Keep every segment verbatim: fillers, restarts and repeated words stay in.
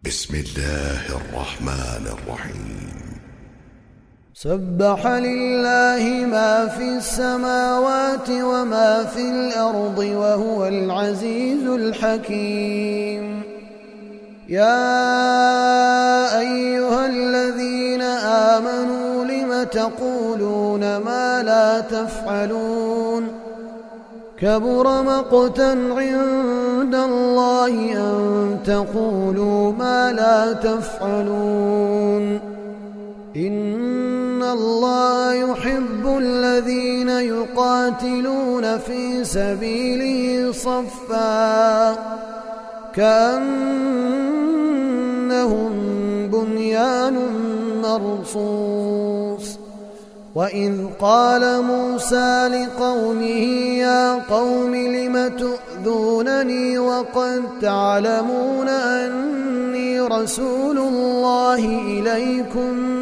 بسم الله الرحمن الرحيم سبح لله ما في السماوات وما في الأرض وهو العزيز الحكيم. يا أيها الذين آمنوا لم تقولون ما لا تفعلون كبر مقتا عند الله أن تقولوا ما لا تفعلون. إن الله يحب الذين يقاتلون في سبيله صفا كأنهم بنيان مرصوص. وإذ قال موسى لقومه يا قوم لم تؤذونني وقد تعلمون أني رسول الله إليكم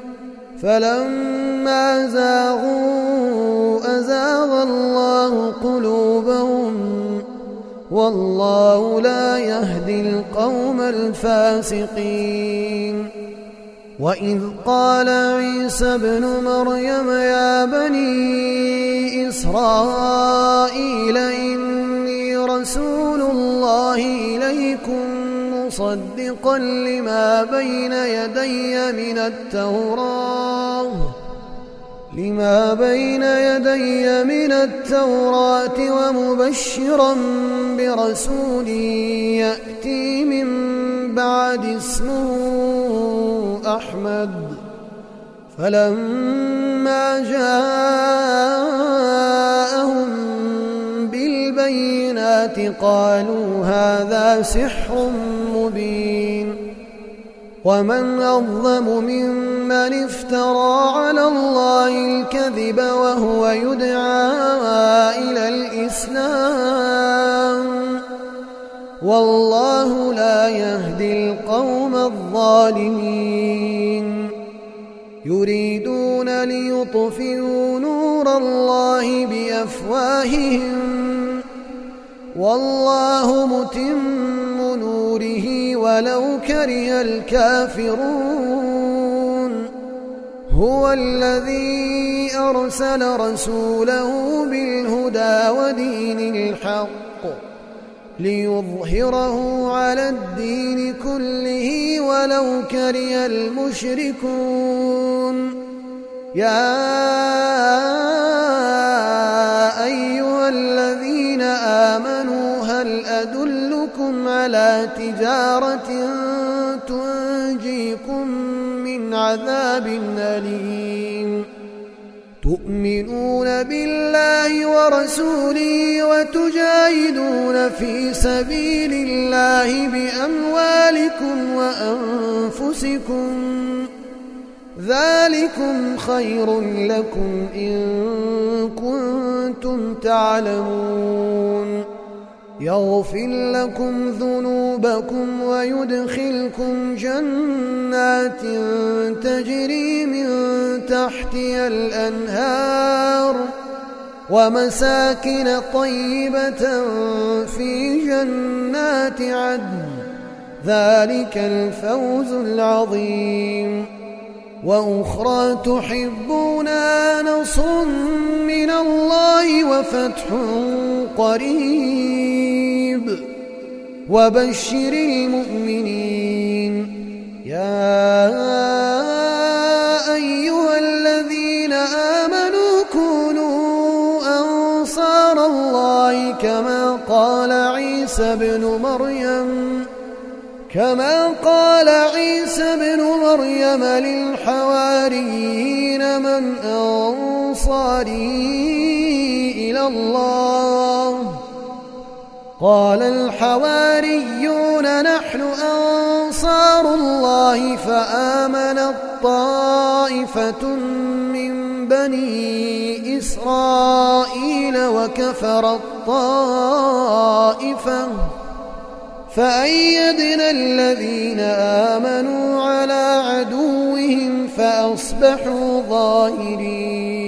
فلما زاغوا أزاغ الله قلوبهم والله لا يهدي القوم الفاسقين. وإذ قال عيسى ابن مريم يا بني إسرائيل إني رسول الله إليكم مصدقا لما بين يدي من التوراة لما بين يدي من التوراة ومبشرا برسول يأتي من بعد اسمه أحمد. فلما جاءهم بالبينات قالوا هذا سحر مبين. ومن أظلم ممن افترى على الله الكذب وهو يدعى إلى الإسلام والله لا يهدي القوم الظالمين. يريدون ليطفئوا نور الله بأفواههم والله متم نوره ولو كره الكافرون. هو الذي أرسل رسوله بالهدى ودين الحق ليظهره على الدين كله ولو كره المشركون. يا أيها الذين آمنوا هل أدلكم على تجارة تنجيكم من عذاب أليم تؤمنون بالله ورسوله وتجاهدون في سبيل الله بأموالكم وأنفسكم ذلكم خير لكم إن كنتم تعلمون. يغفر لكم ذنوبكم ويدخلكم جنات تجري من تحتها الأنهار ومساكن طيبة في جنات عدن ذلك الفوز العظيم. وأخرى تحبونها نصر من الله وفتح قريب وبشر المؤمنين. يا أيها الذين آمنوا كونوا أنصار الله كما قال عيسى ابن مريم كما قال عيسى ابن مريم للحواريين من أنصاري إلى الله قال الحواريون نحن أنصار الله فآمنت طائفة من بني إسرائيل وكفرت طائفة فأيدنا الذين آمنوا على عدوهم فأصبحوا ظاهرين.